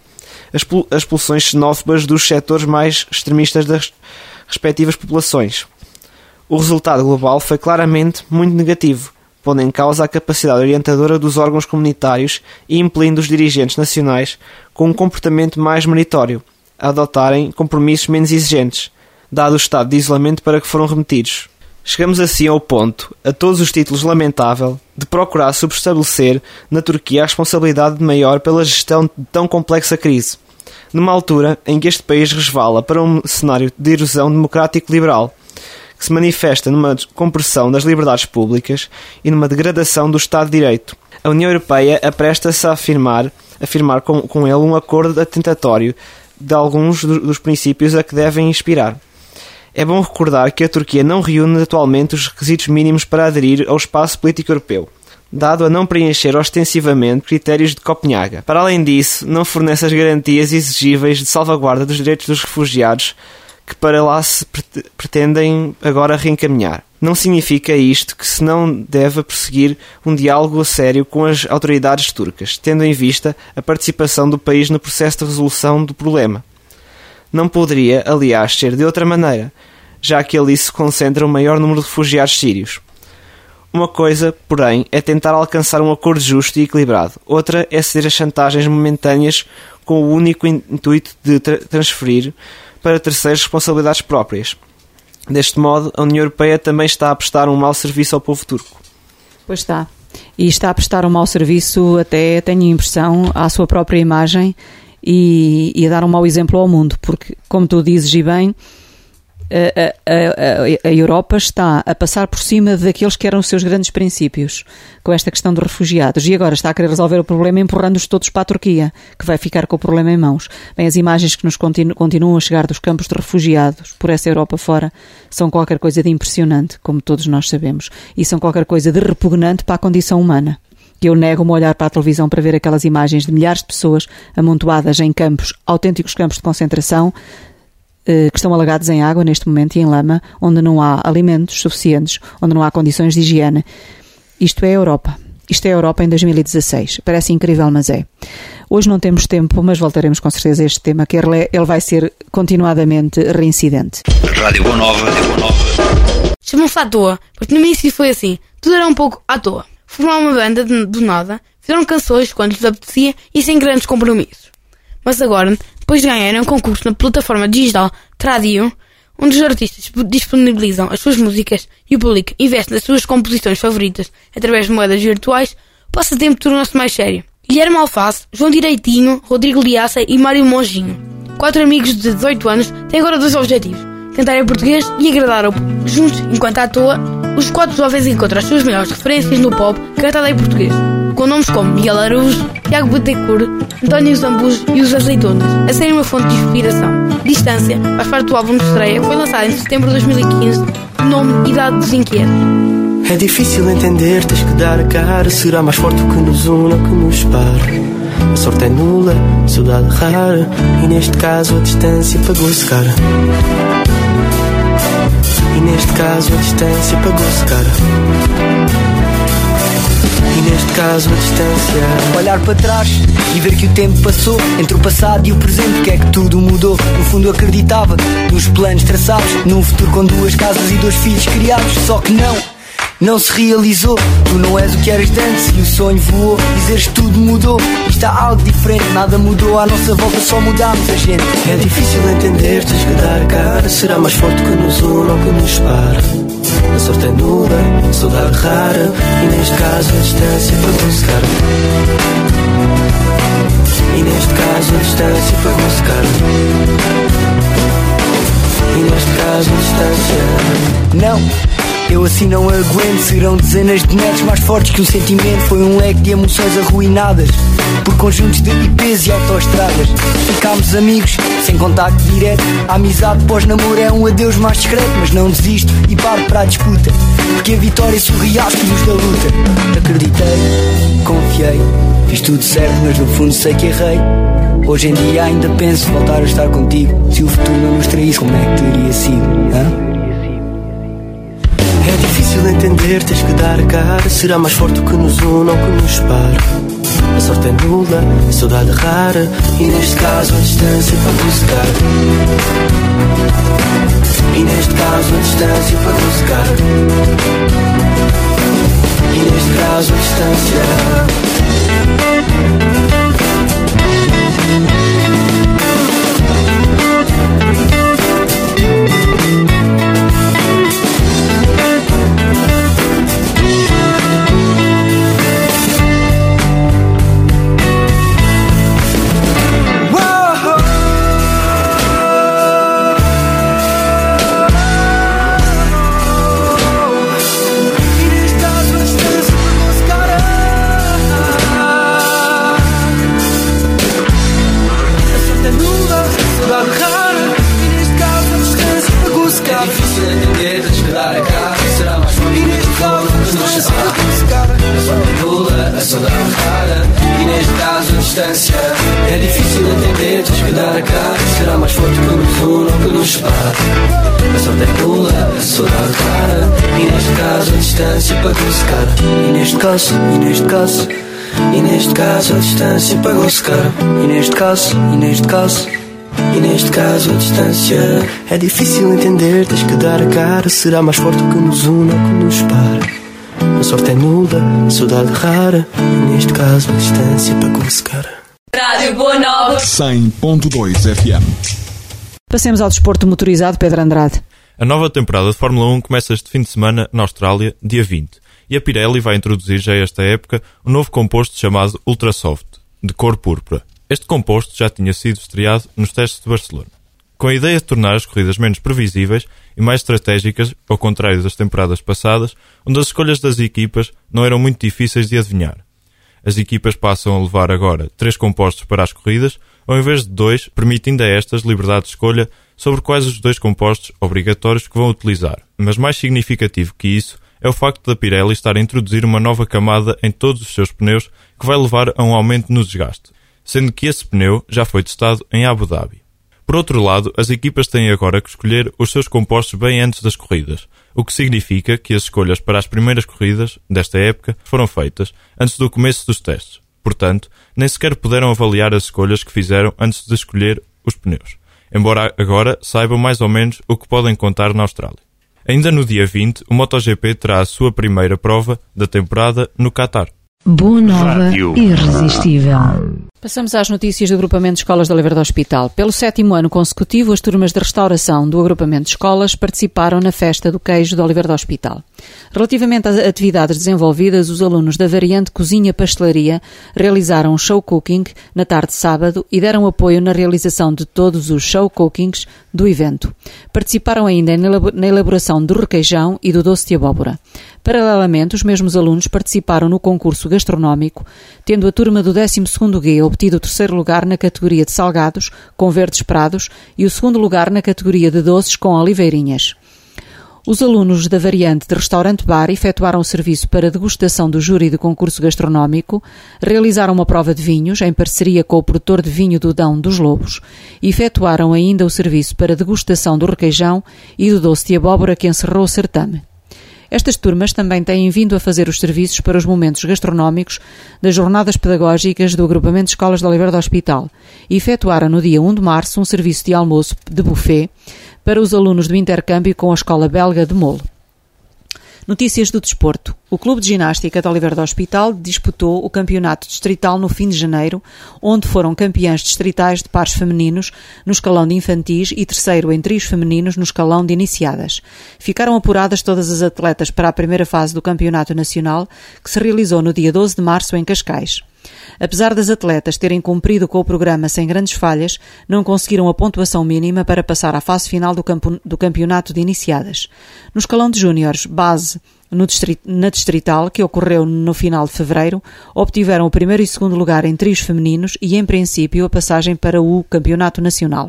as pulsões xenófobas dos setores mais extremistas das respectivas populações. O resultado global foi claramente muito negativo, pondo em causa a capacidade orientadora dos órgãos comunitários e impelindo os dirigentes nacionais com um comportamento mais meritório, a adotarem compromissos menos exigentes, dado o estado de isolamento para que foram remetidos. Chegamos assim ao ponto, a todos os títulos lamentável, de procurar subestabelecer na Turquia a responsabilidade maior pela gestão de tão complexa crise, numa altura em que este país resvala para um cenário de erosão democrático liberal, que se manifesta numa compressão das liberdades públicas e numa degradação do Estado de Direito. A União Europeia apresta-se a afirmar, afirmar com, com ele um acordo atentatório de alguns dos princípios a que devem inspirar. É bom recordar que a Turquia não reúne atualmente os requisitos mínimos para aderir ao espaço político europeu, dado a não preencher ostensivamente critérios de Copenhaga. Para além disso, não fornece as garantias exigíveis de salvaguarda dos direitos dos refugiados que para lá se pretendem agora reencaminhar. Não significa isto que se não deve perseguir um diálogo a sério com as autoridades turcas, tendo em vista a participação do país no processo de resolução do problema. Não poderia, aliás, ser de outra maneira, já que ali se concentra o maior número de refugiados sírios. Uma coisa, porém, é tentar alcançar um acordo justo e equilibrado. Outra é ceder às chantagens momentâneas com o único intuito de tra- transferir para terceiros responsabilidades próprias. Deste modo, a União Europeia também está a prestar um mau serviço ao povo turco. Pois está. E está a prestar um mau serviço, até tenho a impressão, à sua própria imagem e, e a dar um mau exemplo ao mundo, porque, como tu dizes e bem, a, a, a, a Europa está a passar por cima daqueles que eram os seus grandes princípios, com esta questão dos refugiados, e agora está a querer resolver o problema empurrando-os todos para a Turquia, que vai ficar com o problema em mãos. Bem, as imagens que nos continu, continuam a chegar dos campos de refugiados por essa Europa fora são qualquer coisa de impressionante, como todos nós sabemos, e são qualquer coisa de repugnante para a condição humana. Que eu nego-me a olhar para a televisão para ver aquelas imagens de milhares de pessoas amontoadas em campos, autênticos campos de concentração, que estão alagados em água neste momento e em lama, onde não há alimentos suficientes, onde não há condições de higiene. Isto é a Europa. Isto é a Europa em dois mil e dezasseis. Parece incrível, mas é. Hoje não temos tempo, mas voltaremos com certeza a este tema, que ele, ele vai ser continuadamente reincidente. Rádio Boa Nova, Boa Nova. Chamam-se à toa, porque no início foi assim. Tudo era um pouco à toa. Formaram uma banda de, do nada, fizeram canções quando lhes apetecia e sem grandes compromissos. Mas agora, depois de ganharem um concurso na plataforma digital Tradium, onde os artistas disponibilizam as suas músicas e o público investe nas suas composições favoritas através de moedas virtuais, o passatempo tornou-se mais sério. Guilherme Alface, João Direitinho, Rodrigo Liaça e Mário Monjinho, quatro amigos de dezoito anos, têm agora dois objetivos: cantar em português e agradar ao público. Juntos, enquanto à toa, os quatro jovens encontram as suas melhores referências no pop cantado em português, com nomes como Miguel Araújo, Tiago Betancourt, António Zambujo e os Azeitonas, a serem uma fonte de inspiração. Distância faz parte do álbum de estreia, foi lançado em setembro de dois mil e quinze, de nome Idade dos Inquietos. É difícil entender, tens que dar a cara. Será mais forte o que nos une ou que nos separa. A sorte é nula, saudade rara, e neste caso a distância pagou-se cara. E neste caso a distância pagou-se cara. E neste caso a distância. Olhar para trás e ver que o tempo passou. Entre o passado e o presente, que é que tudo mudou. No fundo acreditava nos planos traçados, num futuro com duas casas e dois filhos criados. Só que não, não se realizou. Tu não és o que eras de antes e o sonho voou. Dizeres tudo mudou, isto há algo diferente. Nada mudou à nossa volta, só mudámos a gente. É difícil entender, tens que dar a cara. Será mais forte que nos une ou que nos separa. A sorte é nula, saudade rara, e neste caso a distância pagou-se cara. E neste caso a distância pagou-se cara. E neste caso a distância. Não, Eu assim não aguento, serão dezenas de metros mais fortes que um sentimento. Foi um leque de emoções arruinadas por conjuntos de I Ps e autoestradas. Ficámos amigos, sem contacto direto. A amizade pós-namoro é um adeus mais discreto. Mas não desisto e paro para a disputa, porque a vitória sorri aos filhos da luta. Acreditei, confiei, fiz tudo certo, mas no fundo sei que errei. Hoje em dia ainda penso voltar a estar contigo. Se o futuro não nos traísse, como é que teria sido? Hã? É difícil entender, tens que dar a cara. Será mais forte o que nos une ou o que nos separa. A sorte é nula, a saudade rara. E neste caso a distância para buscar. E neste caso a distância para buscar. E neste caso a distância. É difícil entender, tens que dar a cara. Será mais forte que nos une ou que nos separa. A sorte é nula, a saudade rara. E neste caso a distância pagou-se cara. E neste caso, e neste caso, e neste caso a distância pagou-se cara. E neste caso, e neste caso, e neste caso a distância. É difícil entender, tens que dar a cara. Será mais forte que nos une ou que nos separa. A sorte é nula, a saudade rara. E neste caso a distância pagou-se cara. Rádio Boa Nova cem ponto dois F M. Passemos ao desporto motorizado, Pedro Andrade. A nova temporada de Fórmula um começa este fim de semana na Austrália, dia vinte, e a Pirelli vai introduzir já esta época um novo composto chamado Ultrasoft, de cor púrpura. Este composto já tinha sido estreado nos testes de Barcelona, com a ideia de tornar as corridas menos previsíveis e mais estratégicas, ao contrário das temporadas passadas, onde as escolhas das equipas não eram muito difíceis de adivinhar. As equipas passam a levar agora três compostos para as corridas, ao invés de dois, permitindo a estas liberdade de escolha sobre quais os dois compostos obrigatórios que vão utilizar. Mas mais significativo que isso é o facto da Pirelli estar a introduzir uma nova camada em todos os seus pneus que vai levar a um aumento no desgaste, sendo que esse pneu já foi testado em Abu Dhabi. Por outro lado, as equipas têm agora que escolher os seus compostos bem antes das corridas, o que significa que as escolhas para as primeiras corridas desta época foram feitas antes do começo dos testes. Portanto, nem sequer puderam avaliar as escolhas que fizeram antes de escolher os pneus, embora agora saibam mais ou menos o que podem contar na Austrália. Ainda no dia vinte, o MotoGP terá a sua primeira prova da temporada no Qatar. Boa Nova Irresistível. Passamos às notícias do agrupamento de escolas da Oliveira do Hospital. Pelo sétimo ano consecutivo, as turmas de restauração do agrupamento de escolas participaram na festa do queijo da Oliveira do Hospital. Relativamente às atividades desenvolvidas, os alunos da variante Cozinha-Pastelaria realizaram um show cooking na tarde de sábado e deram apoio na realização de todos os show cookings do evento. Participaram ainda na elaboração do requeijão e do doce de abóbora. Paralelamente, os mesmos alunos participaram no concurso gastronómico, tendo a turma do décimo segundo G obtido o terceiro lugar na categoria de salgados, com verdes prados, e o segundo lugar na categoria de doces, com oliveirinhas. Os alunos da variante de restaurante-bar efetuaram o serviço para degustação do júri do concurso gastronómico, realizaram uma prova de vinhos em parceria com o produtor de vinho do Dão dos Lobos e efetuaram ainda o serviço para degustação do requeijão e do doce de abóbora que encerrou o certame. Estas turmas também têm vindo a fazer os serviços para os momentos gastronómicos das jornadas pedagógicas do agrupamento de escolas da Oliveira do Hospital e efetuaram no dia um de março um serviço de almoço de buffet para os alunos do intercâmbio com a Escola Belga de Molo. Notícias do desporto. O Clube de Ginástica da Oliveira do Hospital disputou o campeonato distrital no fim de janeiro, onde foram campeãs distritais de pares femininos no escalão de infantis e terceiro em trios femininos no escalão de iniciadas. Ficaram apuradas todas as atletas para a primeira fase do campeonato nacional, que se realizou no dia doze de março em Cascais. Apesar das atletas terem cumprido com o programa sem grandes falhas, não conseguiram a pontuação mínima para passar à fase final do, campo, do campeonato de iniciadas. No escalão de júniores, base no distrito, na distrital, que ocorreu no final de fevereiro, obtiveram o primeiro e segundo lugar em trios femininos e, em princípio, a passagem para o campeonato nacional.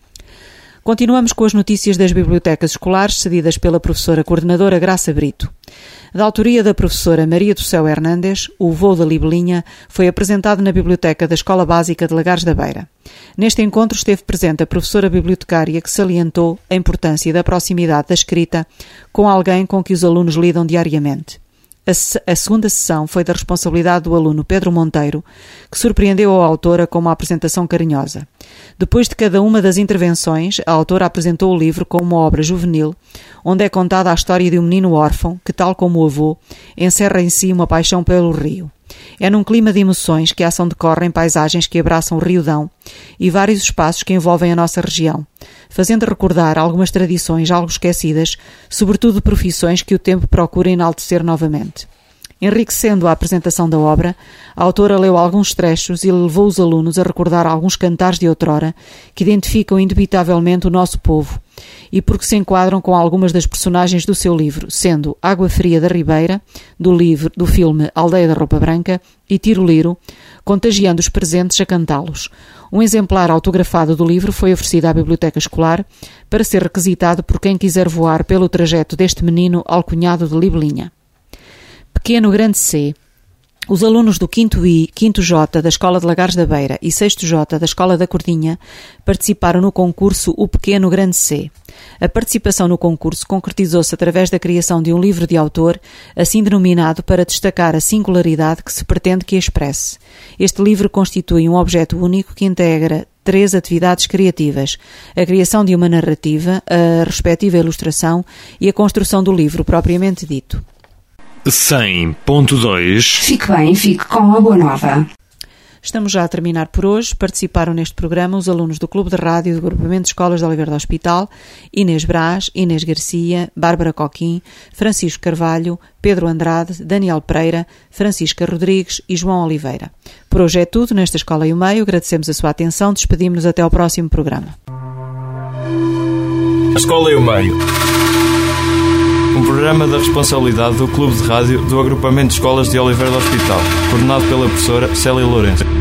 Continuamos com as notícias das bibliotecas escolares cedidas pela professora coordenadora Graça Brito. Da autoria da professora Maria do Céu Hernandes, o Voo da Libelinha foi apresentado na Biblioteca da Escola Básica de Lagares da Beira. Neste encontro esteve presente a professora bibliotecária que salientou a importância da proximidade da escrita com alguém com que os alunos lidam diariamente. A segunda sessão foi da responsabilidade do aluno Pedro Monteiro, que surpreendeu a autora com uma apresentação carinhosa. Depois de cada uma das intervenções, a autora apresentou o livro como uma obra juvenil, onde é contada a história de um menino órfão que, tal como o avô, encerra em si uma paixão pelo rio. É num clima de emoções que a ação decorre em paisagens que abraçam o Rio Dão e vários espaços que envolvem a nossa região, fazendo recordar algumas tradições algo esquecidas, sobretudo profissões que o tempo procura enaltecer novamente. Enriquecendo a apresentação da obra, a autora leu alguns trechos e levou os alunos a recordar alguns cantares de outrora que identificam indubitavelmente o nosso povo e porque se enquadram com algumas das personagens do seu livro, sendo Água Fria da Ribeira, do, livro, do filme Aldeia da Roupa Branca, e Tiroliro, contagiando os presentes a cantá-los. Um exemplar autografado do livro foi oferecido à Biblioteca Escolar para ser requisitado por quem quiser voar pelo trajeto deste menino alcunhado de Libelinha. Pequeno Grande C. Os alunos do quinto I, quinto J da Escola de Lagares da Beira e sexto J da Escola da Cordinha participaram no concurso O Pequeno Grande C. A participação no concurso concretizou-se através da criação de um livro de autor, assim denominado para destacar a singularidade que se pretende que expresse. Este livro constitui um objeto único que integra três atividades criativas: a criação de uma narrativa, a respectiva ilustração e a construção do livro propriamente dito. cem ponto dois. Fique bem, fique com a boa nova. Estamos já a terminar por hoje. Participaram neste programa os alunos do Clube de Rádio do Agrupamento de Escolas de Oliveira do Hospital: Inês Brás, Inês Garcia, Bárbara Coquim, Francisco Carvalho, Pedro Andrade, Daniel Pereira, Francisca Rodrigues e João Oliveira. Por hoje é tudo nesta Escola e o Meio. Agradecemos a sua atenção. Despedimos-nos até ao próximo programa. A Escola e o Meio. Um programa da responsabilidade do Clube de Rádio do Agrupamento de Escolas de Oliveira do Hospital, coordenado pela professora Célia Lourenço.